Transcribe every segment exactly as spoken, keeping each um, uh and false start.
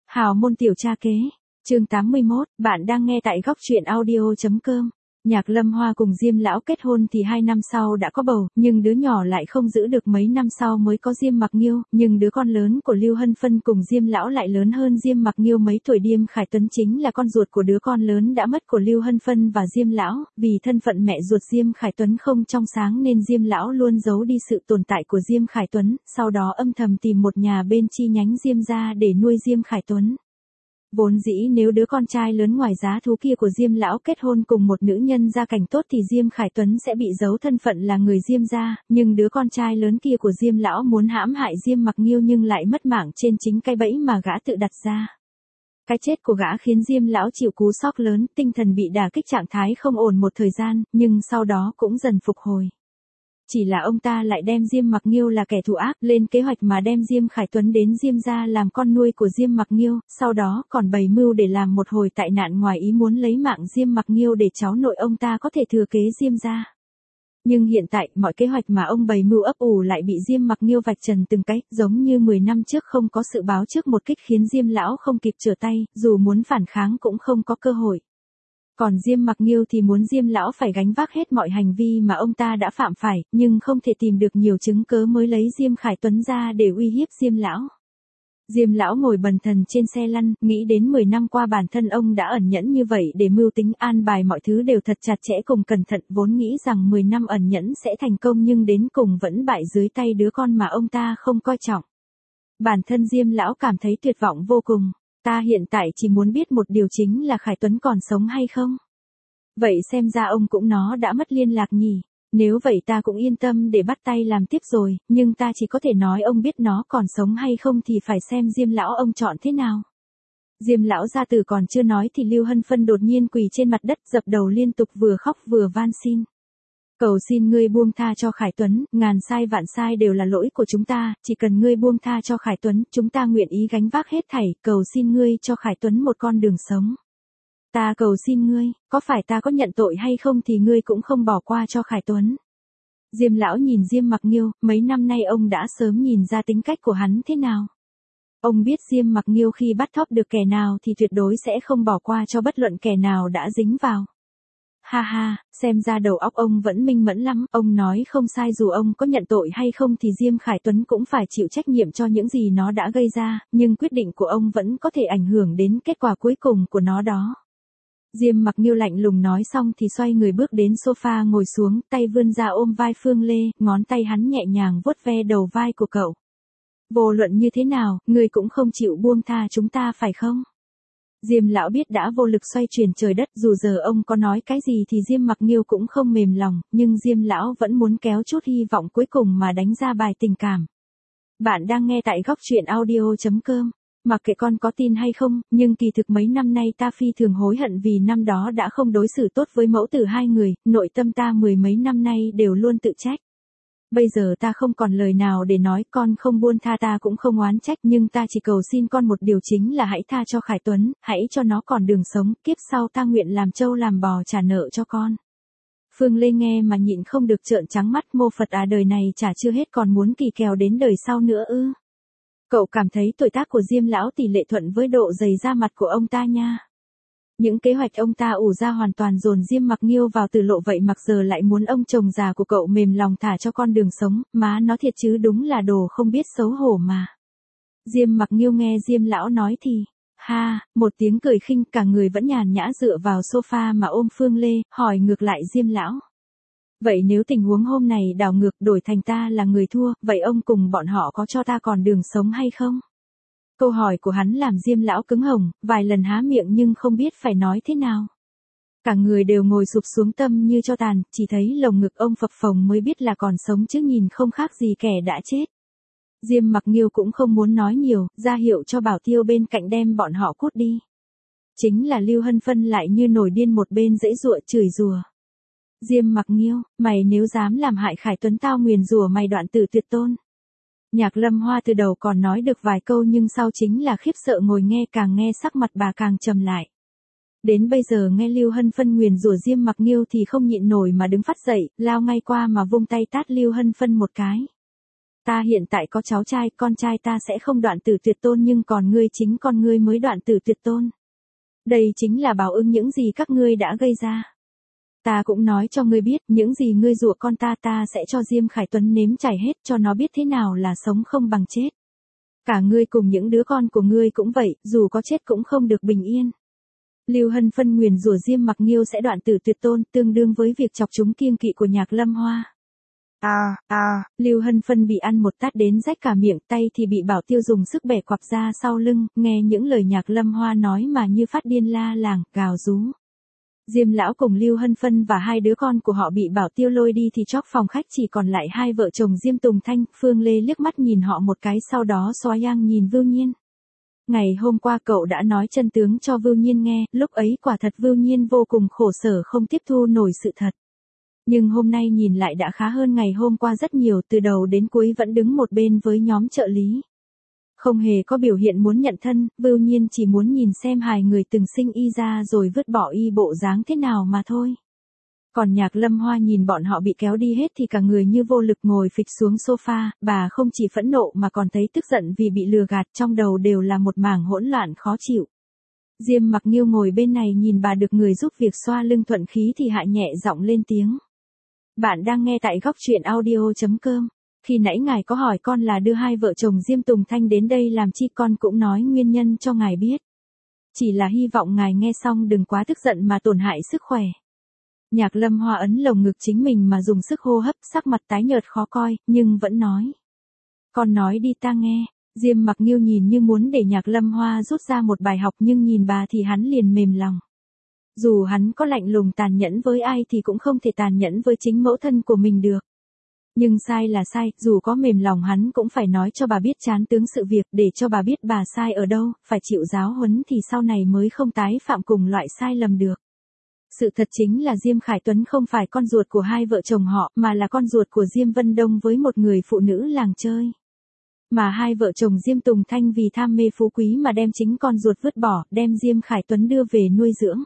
Hào môn tiểu cha kế, chương tám mươi mốt, bạn đang nghe tại góc truyện audio chấm com. Nhạc Lâm Hoa cùng Diêm Lão kết hôn thì hai năm sau đã có bầu, nhưng đứa nhỏ lại không giữ được mấy năm sau mới có Diêm Mặc Nghiêu, nhưng đứa con lớn của Lưu Hân Phân cùng Diêm Lão lại lớn hơn Diêm Mặc Nghiêu mấy tuổi. Diêm Khải Tuấn chính là con ruột của đứa con lớn đã mất của Lưu Hân Phân và Diêm Lão, vì thân phận mẹ ruột Diêm Khải Tuấn không trong sáng nên Diêm Lão luôn giấu đi sự tồn tại của Diêm Khải Tuấn, sau đó âm thầm tìm một nhà bên chi nhánh Diêm gia để nuôi Diêm Khải Tuấn. Vốn dĩ nếu đứa con trai lớn ngoài giá thú kia của Diêm Lão kết hôn cùng một nữ nhân gia cảnh tốt thì Diêm Khải Tuấn sẽ bị giấu thân phận là người Diêm gia, nhưng đứa con trai lớn kia của Diêm Lão muốn hãm hại Diêm Mặc Nghiêu nhưng lại mất mạng trên chính cái bẫy mà gã tự đặt ra. Cái chết của gã khiến Diêm Lão chịu cú sốc lớn, tinh thần bị đả kích, trạng thái không ổn một thời gian, nhưng sau đó cũng dần phục hồi. Chỉ là ông ta lại đem Diêm Mặc Nghiêu là kẻ thù ác, lên kế hoạch mà đem Diêm Khải Tuấn đến Diêm gia làm con nuôi của Diêm Mặc Nghiêu, sau đó còn bày mưu để làm một hồi tai nạn ngoài ý muốn lấy mạng Diêm Mặc Nghiêu để cháu nội ông ta có thể thừa kế Diêm gia. Nhưng hiện tại, mọi kế hoạch mà ông bày mưu ấp ủ lại bị Diêm Mặc Nghiêu vạch trần từng cái, giống như mười năm trước không có sự báo trước một kích khiến Diêm Lão không kịp trở tay, dù muốn phản kháng cũng không có cơ hội. Còn Diêm Mặc Nghiêu thì muốn Diêm Lão phải gánh vác hết mọi hành vi mà ông ta đã phạm phải, nhưng không thể tìm được nhiều chứng cớ mới lấy Diêm Khải Tuấn ra để uy hiếp Diêm Lão. Diêm Lão ngồi bần thần trên xe lăn, nghĩ đến mười năm qua bản thân ông đã ẩn nhẫn như vậy để mưu tính an bài mọi thứ đều thật chặt chẽ cùng cẩn thận, vốn nghĩ rằng mười năm ẩn nhẫn sẽ thành công nhưng đến cùng vẫn bại dưới tay đứa con mà ông ta không coi trọng. Bản thân Diêm Lão cảm thấy tuyệt vọng vô cùng. Ta hiện tại chỉ muốn biết một điều chính là Khải Tuấn còn sống hay không. Vậy xem ra ông cũng nó đã mất liên lạc nhỉ. Nếu vậy ta cũng yên tâm để bắt tay làm tiếp rồi, nhưng ta chỉ có thể nói ông biết nó còn sống hay không thì phải xem Diêm Lão ông chọn thế nào. Diêm Lão gia tử còn chưa nói thì Lưu Hân Phân đột nhiên quỳ trên mặt đất dập đầu liên tục vừa khóc vừa van xin. Cầu xin ngươi buông tha cho Khải Tuấn, ngàn sai vạn sai đều là lỗi của chúng ta, chỉ cần ngươi buông tha cho Khải Tuấn, chúng ta nguyện ý gánh vác hết thảy, cầu xin ngươi cho Khải Tuấn một con đường sống. Ta cầu xin ngươi, có phải ta có nhận tội hay không thì ngươi cũng không bỏ qua cho Khải Tuấn. Diêm Lão nhìn Diêm Mặc Nghiêu, mấy năm nay ông đã sớm nhìn ra tính cách của hắn thế nào. Ông biết Diêm Mặc Nghiêu khi bắt thóp được kẻ nào thì tuyệt đối sẽ không bỏ qua cho bất luận kẻ nào đã dính vào. Ha ha, xem ra đầu óc ông vẫn minh mẫn lắm, ông nói không sai, dù ông có nhận tội hay không thì Diêm Khải Tuấn cũng phải chịu trách nhiệm cho những gì nó đã gây ra, nhưng quyết định của ông vẫn có thể ảnh hưởng đến kết quả cuối cùng của nó đó. Diêm Mặc Nghiêu lạnh lùng nói xong thì xoay người bước đến sofa ngồi xuống, tay vươn ra ôm vai Phương Lê, ngón tay hắn nhẹ nhàng vuốt ve đầu vai của cậu. Vô luận như thế nào, ngươi cũng không chịu buông tha chúng ta phải không? Diêm Lão biết đã vô lực xoay chuyển trời đất, dù giờ ông có nói cái gì thì Diêm Mặc Nghiêu cũng không mềm lòng, nhưng Diêm Lão vẫn muốn kéo chút hy vọng cuối cùng mà đánh ra bài tình cảm. Bạn đang nghe tại góc truyện audio chấm com. Mặc kệ con có tin hay không, nhưng kỳ thực mấy năm nay ta phi thường hối hận vì năm đó đã không đối xử tốt với mẫu tử hai người, nội tâm ta mười mấy năm nay đều luôn tự trách. Bây giờ ta không còn lời nào để nói, con không buông tha ta cũng không oán trách, nhưng ta chỉ cầu xin con một điều chính là hãy tha cho Khải Tuấn, hãy cho nó còn đường sống, kiếp sau ta nguyện làm trâu làm bò trả nợ cho con. Phương Lê nghe mà nhịn không được trợn trắng mắt, mô Phật à, đời này trả chưa hết còn muốn kỳ kèo đến đời sau nữa ư? Cậu cảm thấy tuổi tác của Diêm Lão tỷ lệ thuận với độ dày da mặt của ông ta nha. Những kế hoạch ông ta ủ ra hoàn toàn dồn Diêm Mặc Nghiêu vào tử lộ, vậy mặc giờ lại muốn ông chồng già của cậu mềm lòng thả cho con đường sống, má nó thiệt chứ đúng là đồ không biết xấu hổ mà. Diêm Mặc Nghiêu nghe Diêm Lão nói thì, ha, một tiếng cười khinh, cả người vẫn nhàn nhã dựa vào sofa mà ôm Phương Lê, hỏi ngược lại Diêm Lão. Vậy nếu tình huống hôm này đảo ngược đổi thành ta là người thua, vậy ông cùng bọn họ có cho ta còn đường sống hay không? Câu hỏi của hắn làm Diêm Lão cứng hồng, vài lần há miệng nhưng không biết phải nói thế nào. Cả người đều ngồi sụp xuống tâm như cho tàn, chỉ thấy lồng ngực ông phập phồng mới biết là còn sống chứ nhìn không khác gì kẻ đã chết. Diêm Mặc Nghiêu cũng không muốn nói nhiều, ra hiệu cho Bảo Tiêu bên cạnh đem bọn họ cút đi. Chính là Lưu Hân Phân lại như nổi điên một bên giãy giụa chửi rủa. Diêm Mặc Nghiêu, mày nếu dám làm hại Khải Tuấn tao nguyền rủa mày đoạn tử tuyệt tôn. Nhạc Lâm Hoa từ đầu còn nói được vài câu nhưng sau chính là khiếp sợ ngồi nghe, càng nghe sắc mặt bà càng trầm lại. Đến bây giờ nghe Lưu Hân Phân nguyền rủa Diêm Mặc Nghiêu thì không nhịn nổi mà đứng phát dậy, lao ngay qua mà vung tay tát Lưu Hân Phân một cái. Ta hiện tại có cháu trai, con trai ta sẽ không đoạn tử tuyệt tôn nhưng còn ngươi chính con ngươi mới đoạn tử tuyệt tôn. Đây chính là báo ứng những gì các ngươi đã gây ra. Ta cũng nói cho ngươi biết, những gì ngươi dụa con ta ta sẽ cho Diêm Khải Tuấn nếm trải hết cho nó biết thế nào là sống không bằng chết. Cả ngươi cùng những đứa con của ngươi cũng vậy, dù có chết cũng không được bình yên. Lưu Hân phân nguyền rủa Diêm Mặc Nghiêu sẽ đoạn tử tuyệt tôn, tương đương với việc chọc chúng kiêng kỵ của Nhạc Lâm Hoa. À, à, Lưu Hân phân bị ăn một tát đến rách cả miệng, tay thì bị Bảo Tiêu dùng sức bẻ quặp ra sau lưng, nghe những lời Nhạc Lâm Hoa nói mà như phát điên la làng, gào rú. Diêm lão cùng Lưu Hân phân và hai đứa con của họ bị Bảo Tiêu lôi đi thì chóc phòng khách chỉ còn lại hai vợ chồng Diêm Tùng Thanh, Phương Lê liếc mắt nhìn họ một cái sau đó xóa yang nhìn Vưu Nhiên. Ngày hôm qua cậu đã nói chân tướng cho Vưu Nhiên nghe, lúc ấy quả thật Vưu Nhiên vô cùng khổ sở không tiếp thu nổi sự thật. Nhưng hôm nay nhìn lại đã khá hơn ngày hôm qua rất nhiều, từ đầu đến cuối vẫn đứng một bên với nhóm trợ lý. Không hề có biểu hiện muốn nhận thân, Vưu Nhiên chỉ muốn nhìn xem hai người từng sinh y ra rồi vứt bỏ y bộ dáng thế nào mà thôi. Còn Nhạc Lâm Hoa nhìn bọn họ bị kéo đi hết thì cả người như vô lực ngồi phịch xuống sofa, bà không chỉ phẫn nộ mà còn thấy tức giận vì bị lừa gạt, trong đầu đều là một mảng hỗn loạn khó chịu. Diêm Mặc Nghiêu ngồi bên này nhìn bà được người giúp việc xoa lưng thuận khí thì hạ nhẹ giọng lên tiếng. Bạn đang nghe tại góc truyện audio chấm com. Khi nãy ngài có hỏi con là đưa hai vợ chồng Diêm Tùng Thanh đến đây làm chi, con cũng nói nguyên nhân cho ngài biết. Chỉ là hy vọng ngài nghe xong đừng quá tức giận mà tổn hại sức khỏe. Nhạc Lâm Hoa ấn lồng ngực chính mình mà dùng sức hô hấp, sắc mặt tái nhợt khó coi, nhưng vẫn nói. Con nói đi ta nghe. Diêm Mặc Nghiêu nhìn như muốn để Nhạc Lâm Hoa rút ra một bài học nhưng nhìn bà thì hắn liền mềm lòng. Dù hắn có lạnh lùng tàn nhẫn với ai thì cũng không thể tàn nhẫn với chính mẫu thân của mình được. Nhưng sai là sai, dù có mềm lòng hắn cũng phải nói cho bà biết chán tướng sự việc để cho bà biết bà sai ở đâu, phải chịu giáo huấn thì sau này mới không tái phạm cùng loại sai lầm được. Sự thật chính là Diêm Khải Tuấn không phải con ruột của hai vợ chồng họ mà là con ruột của Diêm Vân Đông với một người phụ nữ làng chơi. Mà hai vợ chồng Diêm Tùng Thanh vì tham mê phú quý mà đem chính con ruột vứt bỏ, đem Diêm Khải Tuấn đưa về nuôi dưỡng.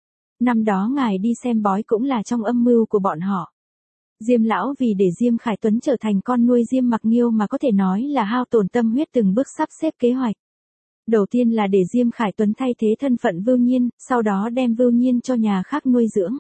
Năm đó ngài đi xem bói cũng là trong âm mưu của bọn họ. Diêm lão vì để Diêm Khải Tuấn trở thành con nuôi Diêm Mặc Nghiêu mà có thể nói là hao tổn tâm huyết từng bước sắp xếp kế hoạch. Đầu tiên là để Diêm Khải Tuấn thay thế thân phận Vưu Nhiên, sau đó đem Vưu Nhiên cho nhà khác nuôi dưỡng.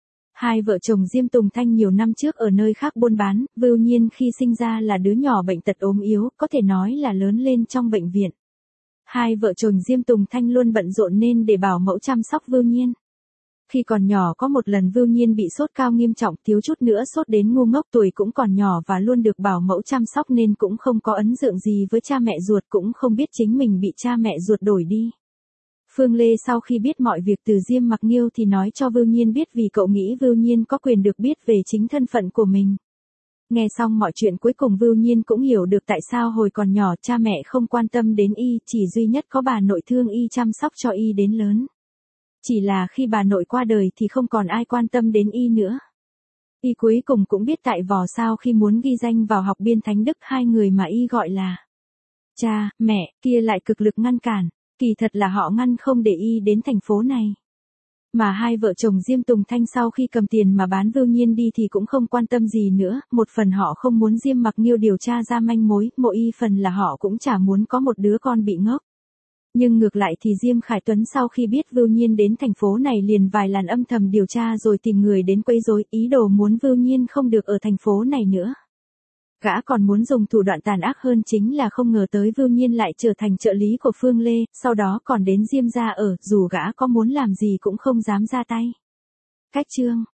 Hai vợ chồng Diêm Tùng Thanh nhiều năm trước ở nơi khác buôn bán, Vưu Nhiên khi sinh ra là đứa nhỏ bệnh tật ốm yếu, có thể nói là lớn lên trong bệnh viện. Hai vợ chồng Diêm Tùng Thanh luôn bận rộn nên để bảo mẫu chăm sóc Vưu Nhiên. Khi còn nhỏ có một lần Vưu Nhiên bị sốt cao nghiêm trọng, thiếu chút nữa sốt đến ngu ngốc, tuổi cũng còn nhỏ và luôn được bảo mẫu chăm sóc nên cũng không có ấn tượng gì với cha mẹ ruột, cũng không biết chính mình bị cha mẹ ruột đổi đi. Phương Lê sau khi biết mọi việc từ Diêm Mặc Nghiêu thì nói cho Vưu Nhiên biết vì cậu nghĩ Vưu Nhiên có quyền được biết về chính thân phận của mình. Nghe xong mọi chuyện cuối cùng Vưu Nhiên cũng hiểu được tại sao hồi còn nhỏ cha mẹ không quan tâm đến y, chỉ duy nhất có bà nội thương y chăm sóc cho y đến lớn. Chỉ là khi bà nội qua đời thì không còn ai quan tâm đến y nữa. Y cuối cùng cũng biết tại vò sao khi muốn ghi danh vào học Biên Thánh Đức hai người mà y gọi là cha, mẹ, kia lại cực lực ngăn cản, kỳ thật là họ ngăn không để y đến thành phố này. Mà hai vợ chồng Diêm Tùng Thanh sau khi cầm tiền mà bán Vưu Nhiên đi thì cũng không quan tâm gì nữa, một phần họ không muốn Diêm Mặc Nghiêu điều tra ra manh mối, một y phần là họ cũng chả muốn có một đứa con bị ngốc. Nhưng ngược lại thì Diêm Khải Tuấn sau khi biết Vưu Nhiên đến thành phố này liền vài lần âm thầm điều tra rồi tìm người đến quấy rối, ý đồ muốn Vưu Nhiên không được ở thành phố này nữa. Gã còn muốn dùng thủ đoạn tàn ác hơn chính là không ngờ tới Vưu Nhiên lại trở thành trợ lý của Phương Lê, sau đó còn đến Diêm gia ở, dù gã có muốn làm gì cũng không dám ra tay. Cách chương